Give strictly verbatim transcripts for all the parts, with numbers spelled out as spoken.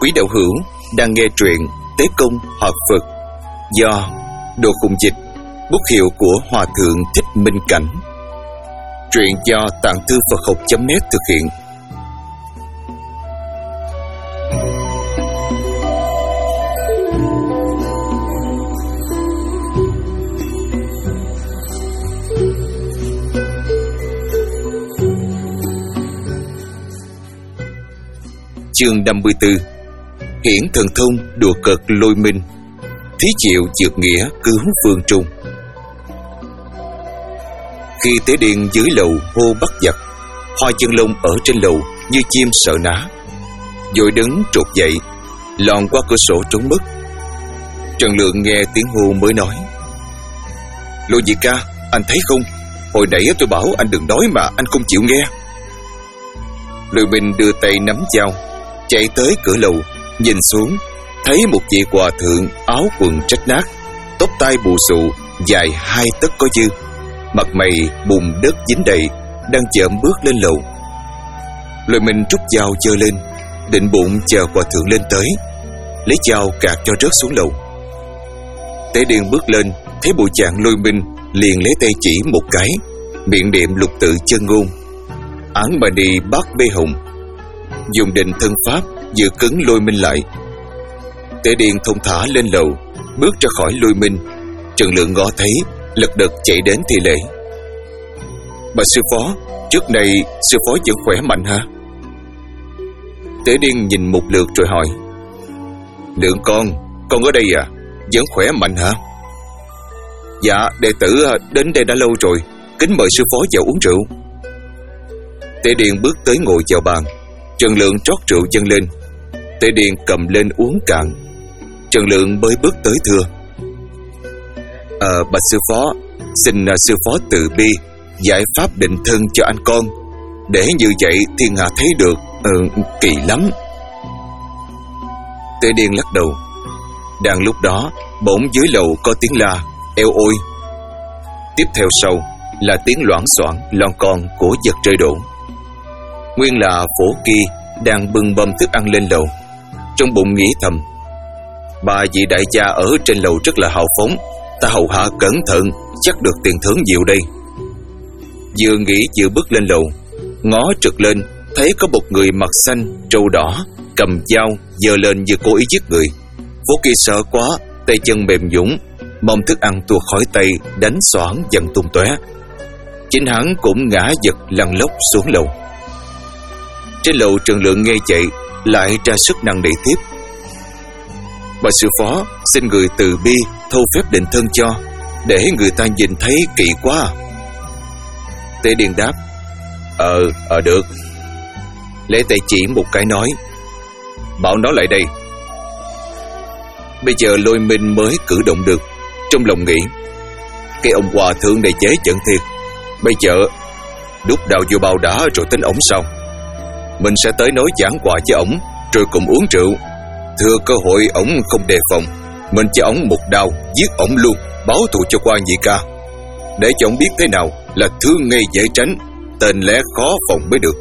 Quý đạo hữu đang nghe truyện Tế Công Học Phật do Đồ Khùng Dịch, bút hiệu của Hòa Thượng Thích Minh Cảnh. Truyện do Tạng Thư Phật Học chấm net thực hiện. Chương năm mươi tư. Hiển thần thông đùa cợt Lôi Minh, thí chịu dược nghĩa cứu Vương Trung. Khi Tế Điền dưới lầu hô bắt giặc, Hoa Chân Long ở trên lầu như chim sợ ná, vội đứng trột dậy, lòn qua cửa sổ trốn mất. Trần Lượng nghe tiếng hô mới nói: Lôi nhị ca, anh thấy không? Hồi nãy tôi bảo anh đừng nói mà anh không chịu nghe. Lôi Minh đưa tay nắm dao, chạy tới cửa lầu, nhìn xuống, thấy một vị hòa thượng áo quần rách nát, tóc tai bù xù, dài hai tấc có dư, mặt mày bùn đất dính đầy, đang chậm bước lên lầu. Lôi Minh rút dao giơ lên, định bụng chờ hòa thượng lên tới, lấy dao cạt cho rớt xuống lầu. Tế Điền bước lên, thấy bộ dạng Lôi Minh, liền lấy tay chỉ một cái, miệng niệm lục tự chân ngôn: Án mà đi bát bê hồng, dùng định thân pháp giữ cứng Lôi Minh lại. Tế Điền thông thả lên lầu, bước ra khỏi Lôi Minh. Trần Lượng ngó thấy, lật đật chạy đến thi lễ: Bà sư phó, trước đây sư phó vẫn khỏe mạnh hả? Tế Điền nhìn một lượt rồi hỏi: Lượng con, con ở đây à? Vẫn khỏe mạnh hả? Dạ, đệ tử đến đây đã lâu rồi, kính mời sư phó vào uống rượu. Tế Điền bước tới ngồi vào bàn. Trần Lượng trót rượu dâng lên. Tế Điền cầm lên uống cạn. Trần Lượng mới bước tới thưa: Ờ, bạch sư phó, xin sư phó từ bi giải pháp định thân cho anh con, để như vậy thiên hạ thấy được. Ờ, kỳ lắm. Tế Điền lắc đầu. Đang lúc đó, bỗng dưới lầu có tiếng la: Eo ôi! Tiếp theo sau là tiếng loảng xoảng lon con của vật rơi đổ. Nguyên là Phổ Kỳ đang bưng bâm thức ăn lên lầu, trong bụng nghĩ thầm: Ba vị đại gia ở trên lầu rất là hào phóng, ta hầu hạ cẩn thận, chắc được tiền thưởng nhiều đây. Vừa nghĩ vừa bước lên lầu, ngó trực lên, thấy có một người mặt xanh trâu đỏ cầm dao giơ lên như cố ý giết người. Phổ Kỳ sợ quá, tay chân mềm nhũn, mông thức ăn tuột khỏi tay, đánh xoảng dần tung tóe. Chính hắn cũng ngã giật lăn lóc xuống lầu. Trên lầu Trần Lượng nghe vậy, lại ra sức năn nỉ tiếp: Bà sư phó, xin người từ bi thâu phép định thân cho, để người ta nhìn thấy kỹ quá. Tế Điền đáp: Ờ, ờ được. Lấy tay chỉ một cái nói: Bảo nó lại đây. Bây giờ Lôi Minh mới cử động được, trong lòng nghĩ: Cái ông hòa thượng này chế chẩn thiệt, bây giờ đút đào vô bao đá rồi tính ổng sao? Mình sẽ tới nói giảng quà với ổng, rồi cùng uống rượu. Thừa cơ hội ổng không đề phòng, mình cho ổng một đao giết ổng luôn, báo thù cho qua nhị ca, để cho ổng biết thế nào là thương ngay dễ tránh, tên lẽ khó phòng mới được.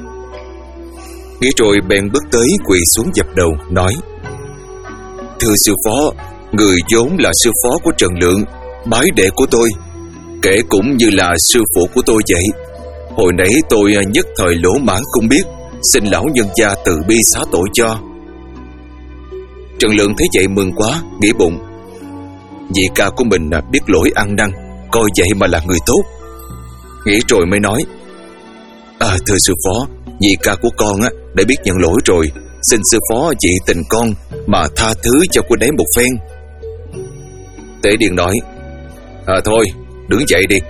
Nghĩ rồi bèn bước tới quỳ xuống dập đầu nói: Thưa sư phó, người vốn là sư phó của Trần Lượng, bái đệ của tôi, kể cũng như là sư phụ của tôi vậy. Hồi nãy tôi nhất thời lỗ mãn không biết, xin lão nhân gia từ bi xá tội cho. Trần Lượng thấy vậy mừng quá, nghĩ bụng: Vị ca của mình biết lỗi ăn năn, coi vậy mà là người tốt. Nghĩ rồi mới nói: À, thưa sư phó, vị ca của con á đã biết nhận lỗi rồi, xin sư phó trị tình con mà tha thứ cho cô đấy một phen. Tế Điền nói: À thôi, đứng dậy đi.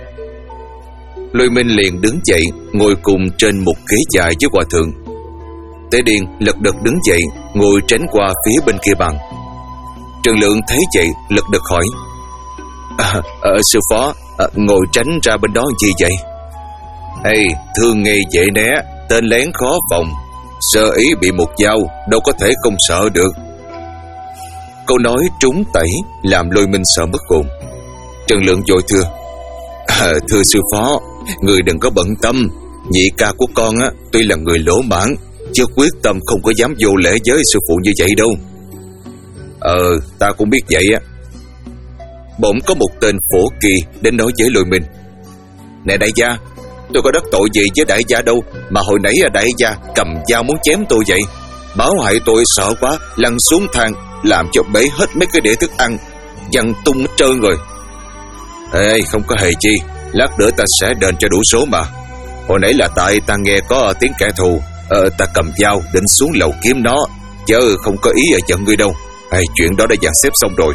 Lôi Minh liền đứng dậy, ngồi cùng trên một ghế dài với hòa thượng. Tế Điền lật đật đứng dậy, ngồi tránh qua phía bên kia bàn. Trần Lượng thấy vậy, lật đật hỏi: À, à sư phó, à, ngồi tránh ra bên đó gì vậy? Ê, thương nghe dễ né, tên lén khó phòng, sơ ý bị một dao, đâu có thể không sợ được. Câu nói trúng tẩy làm Lôi Minh sợ mất hồn. Trần Lượng vội thưa: À, thưa sư phó, người đừng có bận tâm, nhị ca của con á tuy là người lỗ mãn, chứ quyết tâm không có dám vô lễ với sư phụ như vậy đâu. Ờ, ta cũng biết vậy á. Bỗng có một tên phổ kỳ đến nói với Lôi Minh: Nè đại gia, tôi có đắc tội gì với đại gia đâu mà hồi nãy đại gia cầm dao muốn chém tôi vậy. Báo hại tôi sợ quá, lăn xuống thang làm cho bể hết mấy cái đĩa thức ăn, văng tung hết trơn rồi. Ê, không có hề chi, lát nữa ta sẽ đền cho đủ số mà. Hồi nãy là tại ta nghe có tiếng kẻ thù, ờ, ta cầm dao định xuống lầu kiếm nó, chứ không có ý ở giận ngươi đâu. Ê, chuyện đó đã dàn xếp xong rồi.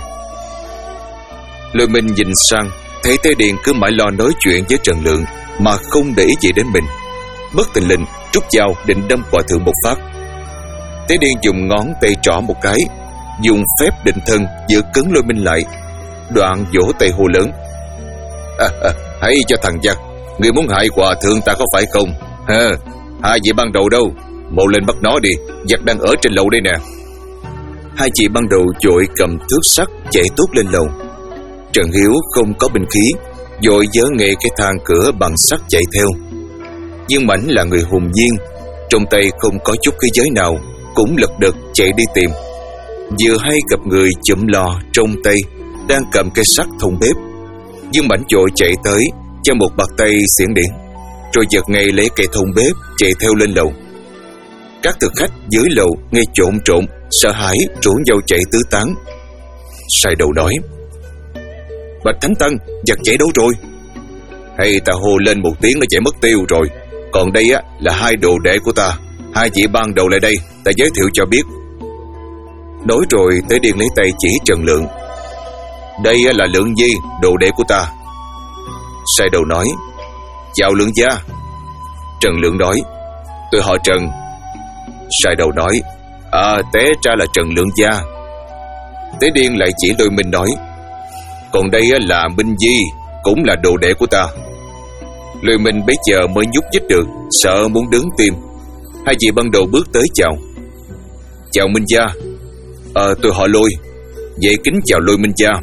Lôi Minh nhìn sang, thấy Tế Điền cứ mãi lo nói chuyện với Trần Lượng mà không để ý gì đến mình. Bất tình lình rút dao định đâm Hòa Thượng một phát. Tế Điền dùng ngón tay trỏ một cái, dùng phép định thân giữ cứng Lôi Minh lại, đoạn vỗ tay hô lớn: à, à, hãy cho thằng giặc, ngươi muốn hại Hòa Thượng ta có phải không? Ha, hai vị ban đầu đâu? Mau lên bắt nó đi, giặc đang ở trên lầu đây nè. Hai chị ban đầu vội cầm thước sắt chạy tốt lên lầu. Trần Hiếu không có binh khí, vội giơ nghệ cái thang cửa bằng sắt chạy theo. Dương Mãnh là người hùng viên, trong tay không có chút khí giới nào, cũng lật đật chạy đi tìm. Vừa hay gặp người chụm lò trong tay đang cầm cây sắt thùng bếp. Dương Mãnh vội chạy tới, cho một bạt tay xiển điện, rồi giật ngay lấy cây thùng bếp chạy theo lên lầu. Các thực khách dưới lầu nghe trộn trộn, sợ hãi rủ nhau chạy tứ tán. Sai đầu nói: Bạch Thánh Tăng, giặc chạy đâu rồi? Hay ta hô lên một tiếng nó chạy mất tiêu rồi. Còn đây á là hai đồ đệ của ta, hai vị ban đầu lại đây, ta giới thiệu cho biết. Nói rồi Tế Điền lấy tay chỉ Trần Lượng: Đây là Lượng Di, đồ đệ của ta. Sai đầu nói: Chào Lượng gia. Trần Lượng nói: Tôi họ Trần. Sai đầu nói: À, té ra là Trần Lượng gia. Tế Điền lại chỉ Lôi Minh nói: Còn đây là Minh Di, cũng là đồ đệ của ta. Lôi Minh bấy giờ mới nhúc nhích được, sợ muốn đứng tim. Hai vị ban đầu bước tới chào: Chào Minh gia. Ờ, tôi họ Lôi, vậy kính chào Lôi Minh gia.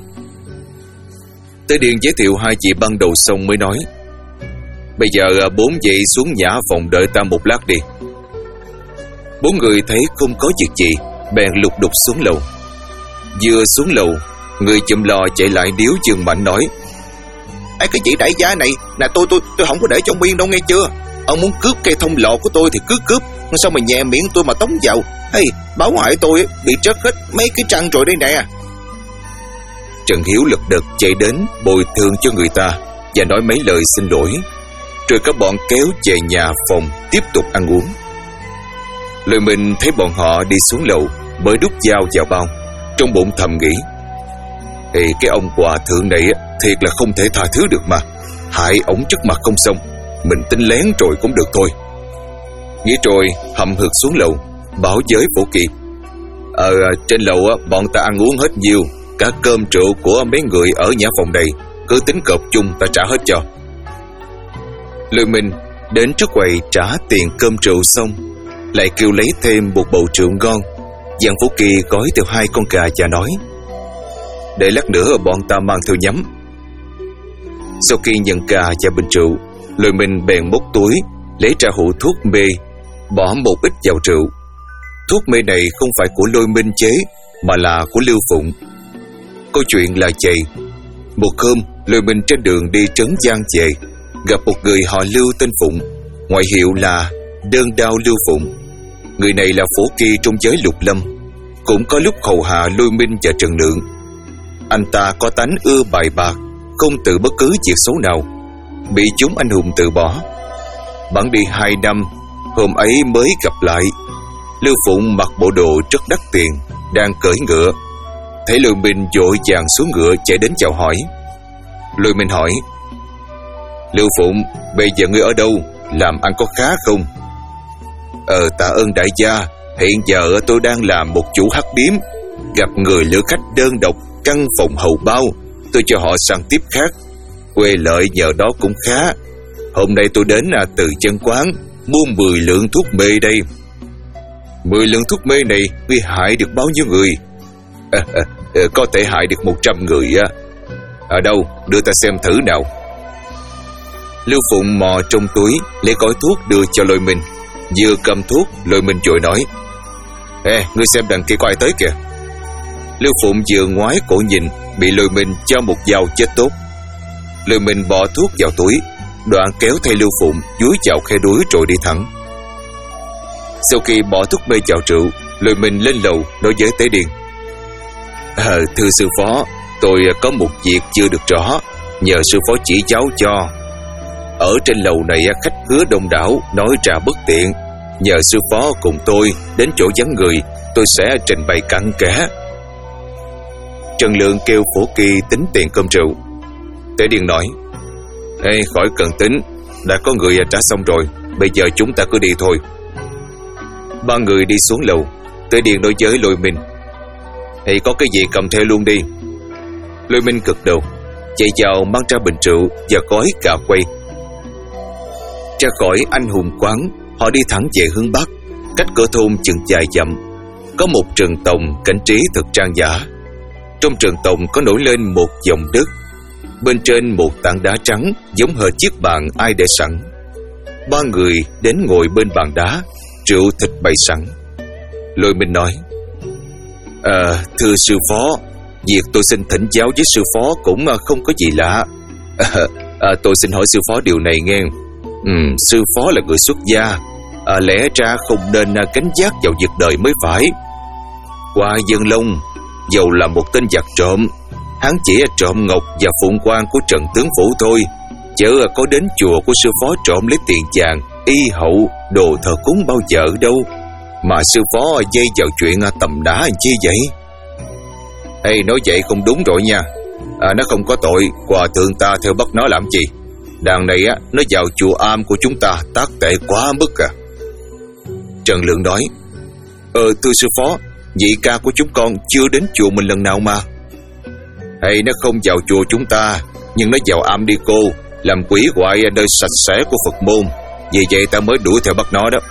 Tế Điền giới thiệu hai vị ban đầu xong mới nói: Bây giờ bốn vị xuống nhã phòng đợi ta một lát đi. Bốn người thấy không có việc gì, bèn lục đục xuống lầu. Vừa xuống lầu, người chùm lò chạy lại điếu Dương Mãnh nói: Ê, cái chị đại gia này, nè tôi tôi tôi không có để trong biên đâu nghe chưa? Ông muốn cướp cây thông lọ của tôi thì cứ cướp, sao mà nhẹ miệng tôi mà tống vào? Hey, báo hại tôi bị trớt hết mấy cái răng rồi đây nè. Trần Hiếu lật đật chạy đến bồi thường cho người ta và nói mấy lời xin lỗi, rồi các bọn kéo về nhà phòng tiếp tục ăn uống. Lôi Minh thấy bọn họ đi xuống lầu mới đút dao vào bao, trong bụng thầm nghĩ: Ê, cái ông Hòa Thượng này thiệt là không thể tha thứ được mà, hại ổng trước mặt không xong, mình tính lén rồi cũng được thôi. Nghĩ rồi hậm hực xuống lầu, bảo với Phổ Kỳ: Ờ, trên lầu bọn ta ăn uống hết nhiều, cả cơm rượu của mấy người ở nhã phòng này cứ tính cọp chung ta trả hết cho. Lôi Minh đến trước quầy trả tiền cơm rượu xong, lại kêu lấy thêm một bầu rượu ngon. Giang Phổ Kỳ gói theo hai con gà và nói: Để lát nữa bọn ta mang theo nhắm. Sau khi nhận gà và bình rượu, Lôi Minh bèn móc túi lấy ra hũ thuốc mê, bỏ một ít vào rượu. Thuốc mê này không phải của Lôi Minh chế, mà là của Lưu Phụng. Câu chuyện là vậy: một hôm Lôi Minh trên đường đi trấn Giang về, gặp một người họ Lưu tên Phụng, ngoại hiệu là Đơn Đao Lưu Phụng. Người này là phổ kỳ trong giới lục lâm, cũng có lúc hầu hạ Lôi Minh và Trần Lượng. Anh ta có tánh ưa bài bạc, không tự bất cứ việc xấu nào, bị chúng anh hùng từ bỏ. Bẵng đi hai năm, hôm ấy mới gặp lại. Lưu Phụng mặc bộ đồ rất đắt tiền, đang cưỡi ngựa. Thấy Lôi Minh vội vàng xuống ngựa chạy đến chào hỏi. Lôi Minh hỏi: Lưu Phụng, bây giờ ngươi ở đâu, làm ăn có khá không? Ờ, tạ ơn đại gia, hiện giờ tôi đang làm một chủ hắc điếm, gặp người lữ khách đơn độc, căn phòng hầu bao, tôi cho họ sang tiếp khác. Quê lợi nhờ đó cũng khá. Hôm nay tôi đến à, từ chân quán mua mười lượng thuốc mê đây. Mười lượng thuốc mê này ngươi hại được bao nhiêu người? À, à, à, có thể hại được một trăm người á. Ở đâu, đưa ta xem thử nào. Lưu Phụng mò trong túi lấy gói thuốc đưa cho Lôi Minh, Vừa cầm thuốc, Lôi Minh vội nói: Ê, ngươi xem đằng kia có ai tới kìa. Lưu Phụng vừa ngoái cổ nhìn, bị Lôi Minh cho một dao chết tốt. Lôi Minh bỏ thuốc vào túi, đoạn kéo theo Lưu Phụng dúi vào khe đuối rồi đi thẳng. Sau khi bỏ thuốc mê vào rượu, Lôi Minh lên lầu nói với Tế Điền: à, Thưa sư phó, tôi có một việc chưa được rõ, nhờ sư phó chỉ giáo cho. Ở trên lầu này khách khứa đông đảo, nói ra bất tiện, nhờ sư phó cùng tôi đến chỗ vắng người, tôi sẽ trình bày cặn kẽ. Trần Lượng kêu Phổ Kỳ tính tiền cơm rượu. Tế Điền nói: Ê, khỏi cần tính, đã có người trả xong rồi, bây giờ chúng ta cứ đi thôi. Ba người đi xuống lầu. Tế Điền nói với Lôi Minh: Thì có cái gì cầm theo luôn đi. Lôi Minh gật đầu, chạy vào mang ra bình rượu và gói cà quay. Ra khỏi Anh Hùng quán, họ đi thẳng về hướng bắc. Cách cửa thôn chừng vài dặm, có một rừng tòng cảnh trí thật trang nhã. Trong rừng tòng có nổi lên một dòng đất, bên trên một tảng đá trắng giống hệt chiếc bàn ai để sẵn. Ba người đến ngồi bên bàn đá, rượu thịt bày sẵn. Lôi Minh nói: À, thưa sư phó, việc tôi xin thỉnh giáo với sư phó cũng không có gì lạ. À, à, tôi xin hỏi sư phó điều này nghe. Ừ, sư phó là người xuất gia, à, lẽ ra không nên cảnh giác vào việc đời mới phải. Qua Dân Long, dầu là một tên giặc trộm, hắn chỉ trộm ngọc và phụng quan của Trần tướng phủ thôi, chớ có đến chùa của sư phó trộm lấy tiền vàng, y hậu, đồ thờ cúng bao giờ đâu, mà sư phó dây vào chuyện tầm đá chi vậy? Ê, nói vậy không đúng rồi nha. À, nó không có tội, hòa thượng ta theo bắt nó làm gì? Đàn này á, nó vào chùa am của chúng ta, tác tệ quá mức à. Trần Lượng nói: Ờ, thưa sư phó, vị ca của chúng con chưa đến chùa mình lần nào mà. Hay nó không vào chùa chúng ta, nhưng nó vào am đi cô, làm quỷ hoại nơi sạch sẽ của Phật môn, vì vậy ta mới đuổi theo bắt nó đó.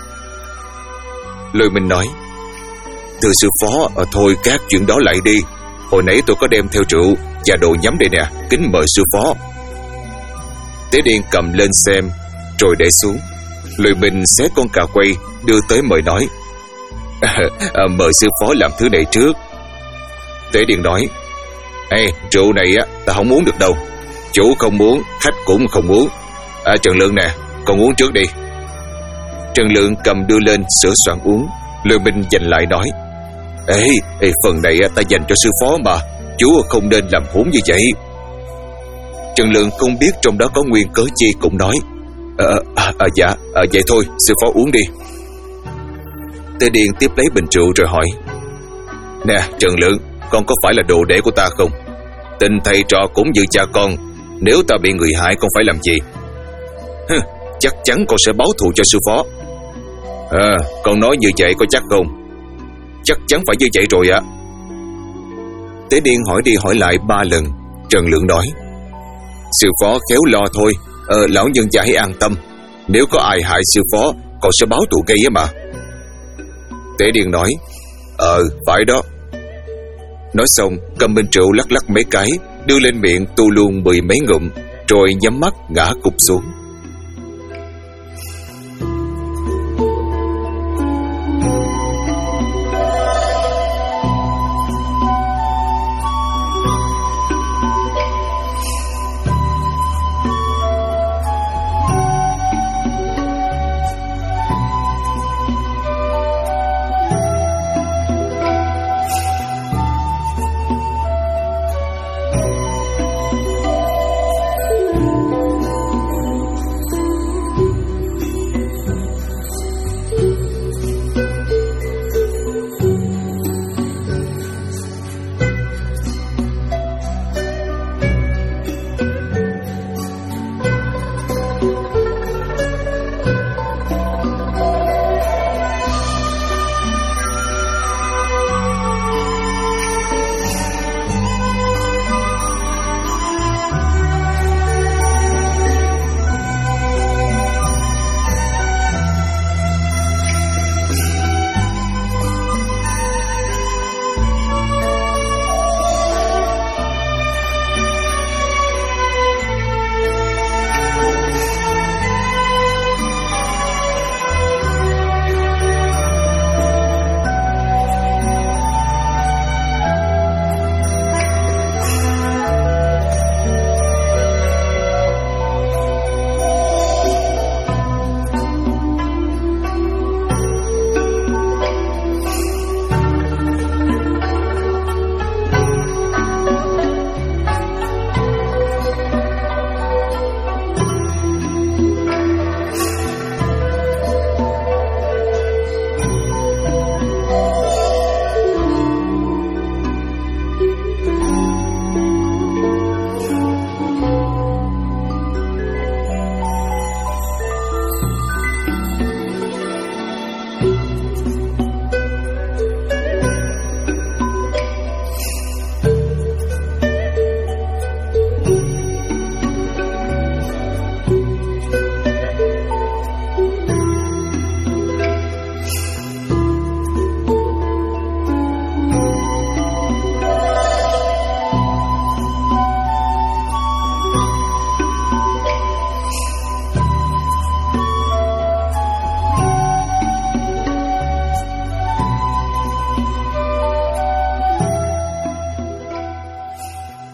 Lôi Minh nói: Thưa sư phó, à, thôi các chuyện đó lại đi. Hồi nãy tôi có đem theo rượu và đồ nhắm đây nè, kính mời sư phó. Tế Điền cầm lên xem, rồi để xuống. Lôi Minh xé con cà quay đưa tới mời nói: à, à, Mời sư phó làm thứ này trước. Tế Điền nói: Ê, rượu này á, ta không uống được đâu. Chủ không uống, khách cũng không uống. À, Trần Lượng nè, con uống trước đi. Trần Lượng cầm đưa lên sửa soạn uống. Lôi Minh giành lại nói: Ê, ê phần này ta dành cho sư phó mà, chú không nên làm hỗn như vậy. Trần Lượng không biết trong đó có nguyên cớ chi, cũng nói: À, à, à dạ, à, vậy thôi, sư phó uống đi. Tế Điền tiếp lấy bình rượu rồi hỏi: Nè Trần Lượng, con có phải là đồ đệ của ta không? Tình thầy trò cũng như cha con, nếu ta bị người hại con phải làm gì? Hừ, chắc chắn con sẽ báo thù cho sư phó. À, con nói như vậy có chắc không? Chắc chắn phải như vậy rồi ạ. Tế Điền hỏi đi hỏi lại ba lần. Trần Lượng nói: Sư phó khéo lo thôi, ờ, lão nhân gia hãy an tâm. Nếu có ai hại sư phó, con sẽ báo thù ngay á mà. Tế Điền nói: Ờ, phải đó. Nói xong, cầm bình rượu lắc lắc mấy cái, đưa lên miệng tu luôn mười mấy ngụm, rồi nhắm mắt ngã cụp xuống.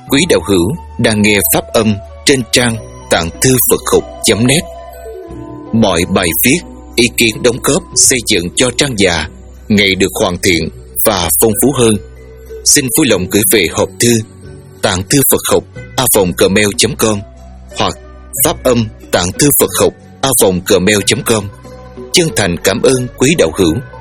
Quý đạo hữu đang nghe pháp âm trên trang tạng thư Phật học chấm net. Mọi bài viết, ý kiến đóng góp xây dựng cho trang già ngày được hoàn thiện và phong phú hơn. Xin vui lòng gửi về hộp thư tạng thư Phật học a vòng gmail chấm com hoặc pháp âm tạng thư Phật học a vòng gmail chấm com. Chân thành cảm ơn quý đạo hữu.